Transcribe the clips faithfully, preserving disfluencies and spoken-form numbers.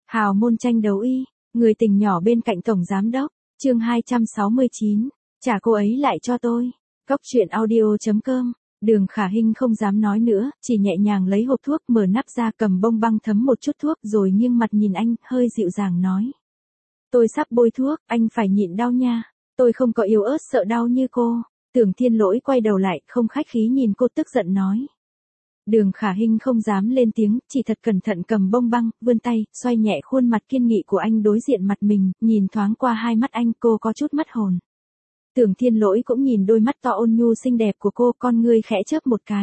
Hào môn tranh đấu y, người tình nhỏ bên cạnh tổng giám đốc, chương hai trăm sáu mươi chín, trả cô ấy lại cho tôi. Cóc truyện audio chấm com. Đường Khả Hinh không dám nói nữa, chỉ nhẹ nhàng lấy hộp thuốc mở nắp ra, cầm bông băng thấm một chút thuốc rồi nghiêng mặt nhìn anh, hơi dịu dàng nói. Tôi sắp bôi thuốc, anh phải nhịn đau nha. Tôi không có yếu ớt sợ đau như cô. Tưởng Thiên Lỗi quay đầu lại, không khách khí nhìn cô, tức giận nói. Đường Khả Hinh không dám lên tiếng, chỉ thật cẩn thận cầm bông băng, vươn tay, xoay nhẹ khuôn mặt kiên nghị của anh đối diện mặt mình, nhìn thoáng qua hai mắt anh, cô có chút mất hồn. Tưởng Thiên Lỗi cũng nhìn đôi mắt to ôn nhu xinh đẹp của cô, con ngươi khẽ chớp một cái.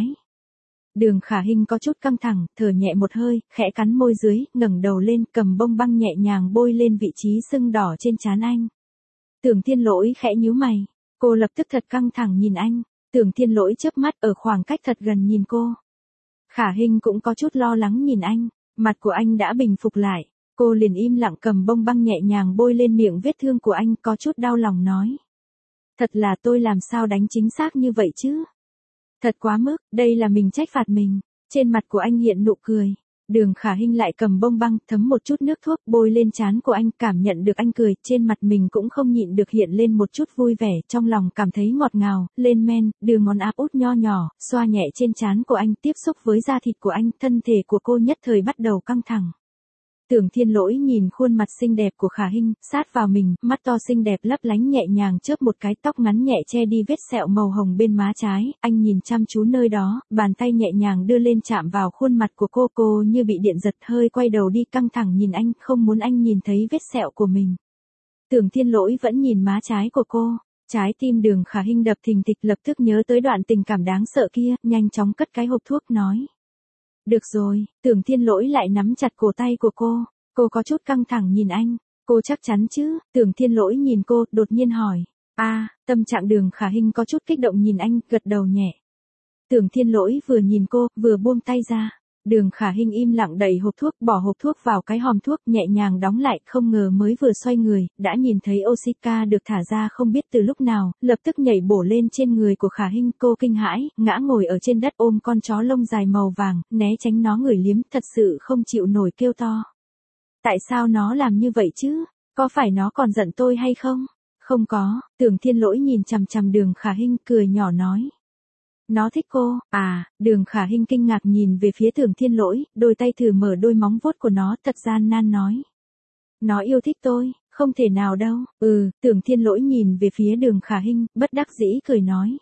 Đường Khả Hinh có chút căng thẳng, thở nhẹ một hơi, khẽ cắn môi dưới, ngẩng đầu lên, cầm bông băng nhẹ nhàng bôi lên vị trí sưng đỏ trên trán anh. Tưởng Thiên Lỗi khẽ nhíu mày, cô lập tức thật căng thẳng nhìn anh. Tưởng Thiên Lỗi chớp mắt ở khoảng cách thật gần nhìn cô. Khả Hinh cũng có chút lo lắng nhìn anh, mặt của anh đã bình phục lại, cô liền im lặng cầm bông băng nhẹ nhàng bôi lên miệng vết thương của anh, có chút đau lòng nói. Thật là tôi làm sao đánh chính xác như vậy chứ? Thật quá mức, đây là mình trách phạt mình. Trên mặt của anh hiện nụ cười. Đường Khả Hinh lại cầm bông băng, thấm một chút nước thuốc bôi lên trán của anh, cảm nhận được anh cười, trên mặt mình cũng không nhịn được hiện lên một chút vui vẻ, trong lòng cảm thấy ngọt ngào, lên men, đưa ngón áp út nho nhỏ, xoa nhẹ trên trán của anh, tiếp xúc với da thịt của anh, thân thể của cô nhất thời bắt đầu căng thẳng. Tưởng Thiên Lỗi nhìn khuôn mặt xinh đẹp của Khả Hinh, sát vào mình, mắt to xinh đẹp lấp lánh nhẹ nhàng chớp một cái, tóc ngắn nhẹ che đi vết sẹo màu hồng bên má trái, anh nhìn chăm chú nơi đó, bàn tay nhẹ nhàng đưa lên chạm vào khuôn mặt của cô, cô như bị điện giật, hơi quay đầu đi, căng thẳng nhìn anh, không muốn anh nhìn thấy vết sẹo của mình. Tưởng Thiên Lỗi vẫn nhìn má trái của cô, trái tim Đường Khả Hinh đập thình thịch, lập tức nhớ tới đoạn tình cảm đáng sợ kia, nhanh chóng cất cái hộp thuốc nói. Được rồi, Tưởng Thiên Lỗi lại nắm chặt cổ tay của cô, cô có chút căng thẳng nhìn anh, cô chắc chắn chứ? Tưởng Thiên Lỗi nhìn cô, đột nhiên hỏi. A, à, tâm trạng Đường Khả Hinh có chút kích động nhìn anh, gật đầu nhẹ. Tưởng Thiên Lỗi vừa nhìn cô, vừa buông tay ra. Đường Khả Hinh im lặng đẩy hộp thuốc, bỏ hộp thuốc vào cái hòm thuốc, nhẹ nhàng đóng lại, không ngờ mới vừa xoay người, đã nhìn thấy Osika được thả ra không biết từ lúc nào, lập tức nhảy bổ lên trên người của Khả Hinh, cô kinh hãi, ngã ngồi ở trên đất ôm con chó lông dài màu vàng, né tránh nó ngửi liếm, thật sự không chịu nổi kêu to. Tại sao nó làm như vậy chứ? Có phải nó còn giận tôi hay không? Không có, Tưởng Thiên Lỗi nhìn chằm chằm Đường Khả Hinh, cười nhỏ nói. Nó thích cô. À, Đường Khả Hinh kinh ngạc nhìn về phía Tưởng Thiên Lỗi, đôi tay thử mở đôi móng vuốt của nó, thật gian nan nói. Nó yêu thích tôi, không thể nào đâu. Ừ, Tưởng Thiên Lỗi nhìn về phía Đường Khả Hinh, bất đắc dĩ cười nói.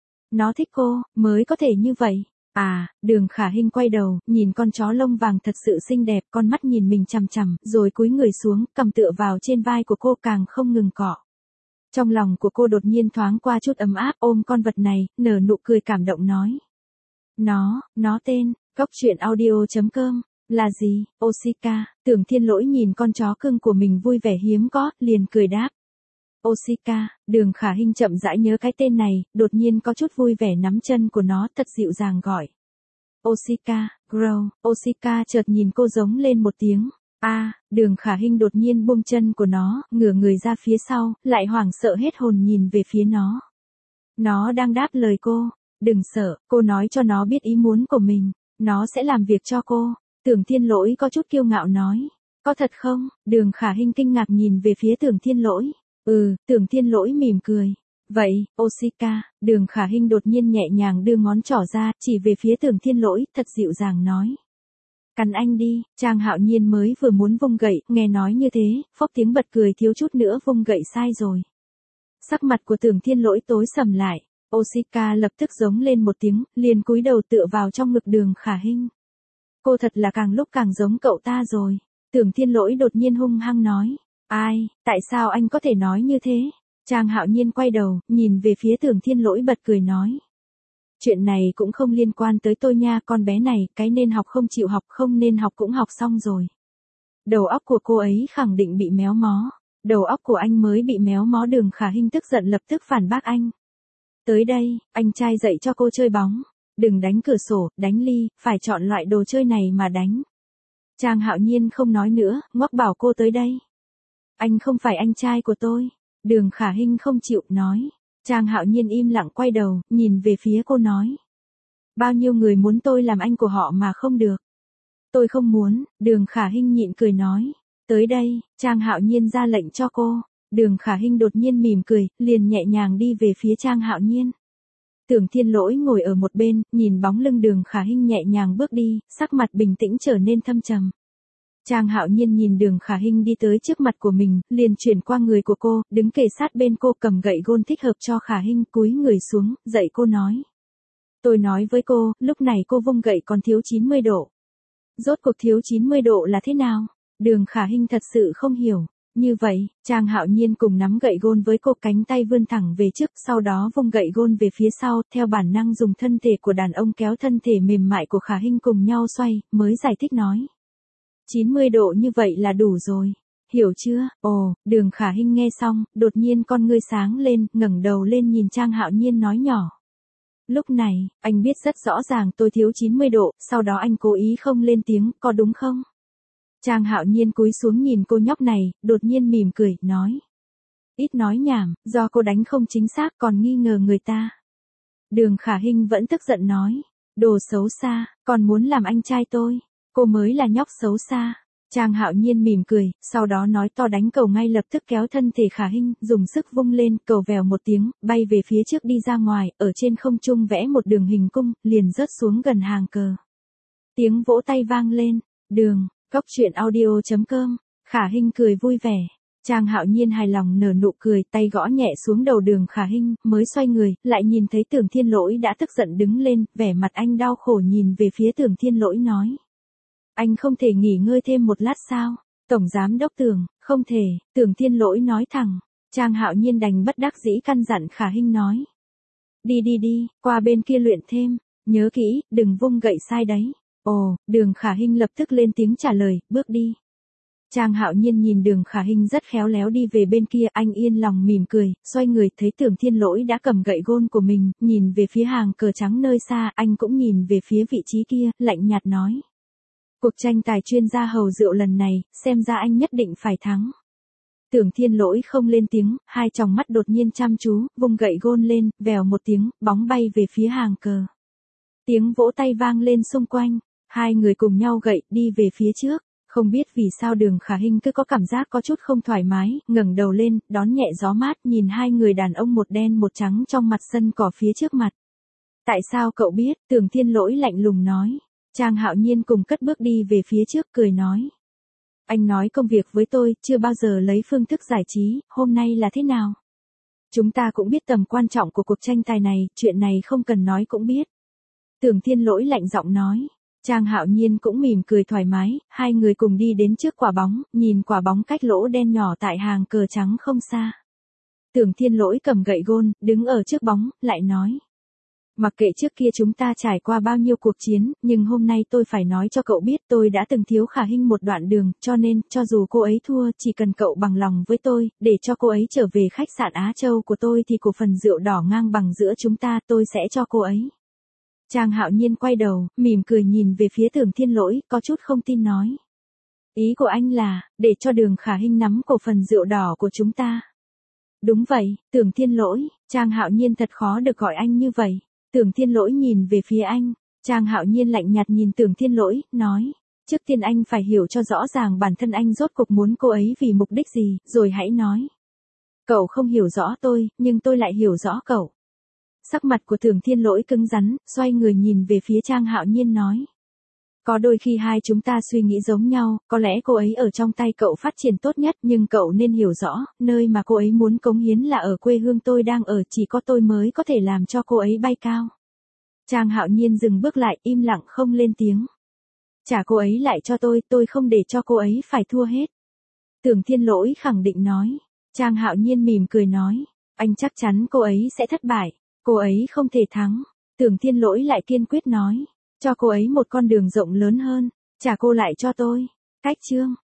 Nó thích cô, mới có thể như vậy. À, Đường Khả Hinh quay đầu, nhìn con chó lông vàng thật sự xinh đẹp, con mắt nhìn mình chằm chằm, rồi cúi người xuống, cầm tựa vào trên vai của cô, càng không ngừng cọ. Trong lòng của cô đột nhiên thoáng qua chút ấm áp, ôm con vật này, nở nụ cười cảm động nói. Nó, nó tên, cóc truyện audio chấm com, là gì? Osika. Tưởng Thiên Lỗi nhìn con chó cưng của mình vui vẻ hiếm có, liền cười đáp. Osika. Đường Khả Hinh chậm rãi nhớ cái tên này, đột nhiên có chút vui vẻ nắm chân của nó, thật dịu dàng gọi. Osika, grow. Osika chợt nhìn cô giống lên một tiếng. A, à, Đường Khả Hinh đột nhiên buông chân của nó, ngửa người ra phía sau, lại hoảng sợ hết hồn nhìn về phía nó. Nó đang đáp lời cô. Đừng sợ, cô nói cho nó biết ý muốn của mình. Nó sẽ làm việc cho cô. Tưởng Thiên Lỗi có chút kiêu ngạo nói. Có thật không? Đường Khả Hinh kinh ngạc nhìn về phía Tưởng Thiên Lỗi. Ừ, Tưởng Thiên Lỗi mỉm cười. Vậy, Osika. Đường Khả Hinh đột nhiên nhẹ nhàng đưa ngón trỏ ra, chỉ về phía Tưởng Thiên Lỗi, thật dịu dàng nói. Cắn anh đi. Trang Hạo Nhiên mới vừa muốn vung gậy, nghe nói như thế, phốc tiếng bật cười, thiếu chút nữa vung gậy sai rồi. Sắc mặt của Tưởng Thiên Lỗi tối sầm lại, Osika lập tức giống lên một tiếng, liền cúi đầu tựa vào trong ngực Đường Khả Hinh. Cô thật là càng lúc càng giống cậu ta rồi. Tưởng Thiên Lỗi đột nhiên hung hăng nói. Ai, tại sao anh có thể nói như thế? Trang Hạo Nhiên quay đầu, nhìn về phía Tưởng Thiên Lỗi bật cười nói. Chuyện này cũng không liên quan tới tôi nha, con bé này, cái nên học không chịu học, không nên học cũng học xong rồi. Đầu óc của cô ấy khẳng định bị méo mó. Đầu óc của anh mới bị méo mó. Đường Khả Hinh tức giận lập tức phản bác anh. Tới đây, anh trai dạy cho cô chơi bóng. Đừng đánh cửa sổ, đánh ly, phải chọn loại đồ chơi này mà đánh. Trang Hạo Nhiên không nói nữa, ngoắc bảo cô tới đây. Anh không phải anh trai của tôi. Đường Khả Hinh không chịu, nói. Trang Hạo Nhiên im lặng quay đầu, nhìn về phía cô nói. Bao nhiêu người muốn tôi làm anh của họ mà không được. Tôi không muốn. Đường Khả Hinh nhịn cười nói. Tới đây, Trang Hạo Nhiên ra lệnh cho cô. Đường Khả Hinh đột nhiên mỉm cười, liền nhẹ nhàng đi về phía Trang Hạo Nhiên. Tưởng Thiên Lỗi ngồi ở một bên, nhìn bóng lưng Đường Khả Hinh nhẹ nhàng bước đi, sắc mặt bình tĩnh trở nên thâm trầm. Trang Hạo Nhiên nhìn Đường Khả Hinh đi tới trước mặt của mình, liền chuyển qua người của cô, đứng kề sát bên cô cầm gậy gôn thích hợp cho Khả Hinh, cúi người xuống, dạy cô nói. Tôi nói với cô, lúc này cô vung gậy còn thiếu chín mươi độ. Rốt cuộc thiếu chín mươi độ là thế nào? Đường Khả Hinh thật sự không hiểu. Như vậy, Trang Hạo Nhiên cùng nắm gậy gôn với cô, cánh tay vươn thẳng về trước, sau đó vung gậy gôn về phía sau, theo bản năng dùng thân thể của đàn ông kéo thân thể mềm mại của Khả Hinh cùng nhau xoay, mới giải thích nói. chín mươi độ như vậy là đủ rồi. Hiểu chưa? Ồ, Đường Khả Hinh nghe xong, đột nhiên con ngươi sáng lên, ngẩng đầu lên nhìn Trang Hạo Nhiên nói nhỏ. Lúc này, anh biết rất rõ ràng tôi thiếu chín mươi độ, sau đó anh cố ý không lên tiếng, có đúng không? Trang Hạo Nhiên cúi xuống nhìn cô nhóc này, đột nhiên mỉm cười, nói. Ít nói nhảm, do cô đánh không chính xác còn nghi ngờ người ta. Đường Khả Hinh vẫn tức giận nói. Đồ xấu xa, còn muốn làm anh trai tôi. Cô mới là nhóc xấu xa. Trang Hạo Nhiên mỉm cười, sau đó nói to đánh cầu ngay lập tức kéo thân thể Khả Hinh, dùng sức vung lên, cầu vèo một tiếng, bay về phía trước đi ra ngoài, ở trên không trung vẽ một đường hình cung, liền rớt xuống gần hàng cờ. Tiếng vỗ tay vang lên, đường, Góc truyện audio chấm com, Khả Hinh cười vui vẻ. Trang Hạo Nhiên hài lòng nở nụ cười, tay gõ nhẹ xuống đầu Đường Khả Hinh, mới xoay người, lại nhìn thấy Tưởng Thiên Lỗi đã tức giận đứng lên, vẻ mặt anh đau khổ nhìn về phía Tưởng Thiên Lỗi nói. Anh không thể nghỉ ngơi thêm một lát sao? Tổng giám đốc Tưởng, không thể, Tưởng Thiên Lỗi nói thẳng. Trang Hạo Nhiên đành bất đắc dĩ căn dặn Khả Hinh nói. Đi đi đi, qua bên kia luyện thêm, nhớ kỹ, đừng vung gậy sai đấy. Ồ, Đường Khả Hinh lập tức lên tiếng trả lời, bước đi. Trang Hạo Nhiên nhìn Đường Khả Hinh rất khéo léo đi về bên kia, anh yên lòng mỉm cười, xoay người thấy Tưởng Thiên Lỗi đã cầm gậy gôn của mình, nhìn về phía hàng cờ trắng nơi xa, anh cũng nhìn về phía vị trí kia, lạnh nhạt nói. Cuộc tranh tài chuyên gia hầu rượu lần này, xem ra anh nhất định phải thắng. Tưởng Thiên Lỗi không lên tiếng, hai tròng mắt đột nhiên chăm chú, vung gậy gôn lên, vèo một tiếng, bóng bay về phía hàng cờ. Tiếng vỗ tay vang lên xung quanh, hai người cùng nhau gậy, đi về phía trước. Không biết vì sao Đường Khả Hinh cứ có cảm giác có chút không thoải mái, ngẩng đầu lên, đón nhẹ gió mát nhìn hai người đàn ông một đen một trắng trong mặt sân cỏ phía trước mặt. Tại sao cậu biết? Tưởng Thiên Lỗi lạnh lùng nói. Trang Hạo Nhiên cùng cất bước đi về phía trước cười nói. Anh nói công việc với tôi, chưa bao giờ lấy phương thức giải trí, hôm nay là thế nào? Chúng ta cũng biết tầm quan trọng của cuộc tranh tài này, chuyện này không cần nói cũng biết. Tưởng Thiên Lỗi lạnh giọng nói. Trang Hạo Nhiên cũng mỉm cười thoải mái, hai người cùng đi đến trước quả bóng, nhìn quả bóng cách lỗ đen nhỏ tại hàng cờ trắng không xa. Tưởng Thiên Lỗi cầm gậy gôn, đứng ở trước bóng, lại nói. Mặc kệ trước kia chúng ta trải qua bao nhiêu cuộc chiến, nhưng hôm nay tôi phải nói cho cậu biết tôi đã từng thiếu Khả Hinh một đoạn đường, cho nên, cho dù cô ấy thua, chỉ cần cậu bằng lòng với tôi, để cho cô ấy trở về khách sạn Á Châu của tôi thì cổ phần rượu đỏ ngang bằng giữa chúng ta tôi sẽ cho cô ấy. Trang Hạo Nhiên quay đầu, mỉm cười nhìn về phía Tưởng Thiên Lỗi, có chút không tin nói. Ý của anh là, để cho Đường Khả Hinh nắm cổ phần rượu đỏ của chúng ta. Đúng vậy, Tưởng Thiên Lỗi, Trang Hạo Nhiên thật khó được gọi anh như vậy. Tưởng Thiên Lỗi nhìn về phía anh, Trang Hạo Nhiên lạnh nhạt nhìn Tưởng Thiên Lỗi, nói. Trước tiên anh phải hiểu cho rõ ràng bản thân anh rốt cuộc muốn cô ấy vì mục đích gì, rồi hãy nói. Cậu không hiểu rõ tôi, nhưng tôi lại hiểu rõ cậu. Sắc mặt của Tưởng Thiên Lỗi cứng rắn, xoay người nhìn về phía Trang Hạo Nhiên nói. Có đôi khi hai chúng ta suy nghĩ giống nhau, có lẽ cô ấy ở trong tay cậu phát triển tốt nhất, nhưng cậu nên hiểu rõ, nơi mà cô ấy muốn cống hiến là ở quê hương tôi đang ở, chỉ có tôi mới có thể làm cho cô ấy bay cao. Trang Hạo Nhiên dừng bước lại, im lặng không lên tiếng. Trả cô ấy lại cho tôi, tôi không để cho cô ấy phải thua hết. Tưởng Thiên Lỗi khẳng định nói. Trang Hạo Nhiên mỉm cười nói, anh chắc chắn cô ấy sẽ thất bại. Cô ấy không thể thắng. Tưởng Thiên Lỗi lại kiên quyết nói. Cho cô ấy một con đường rộng lớn hơn. Trả cô lại cho tôi. Cách chương.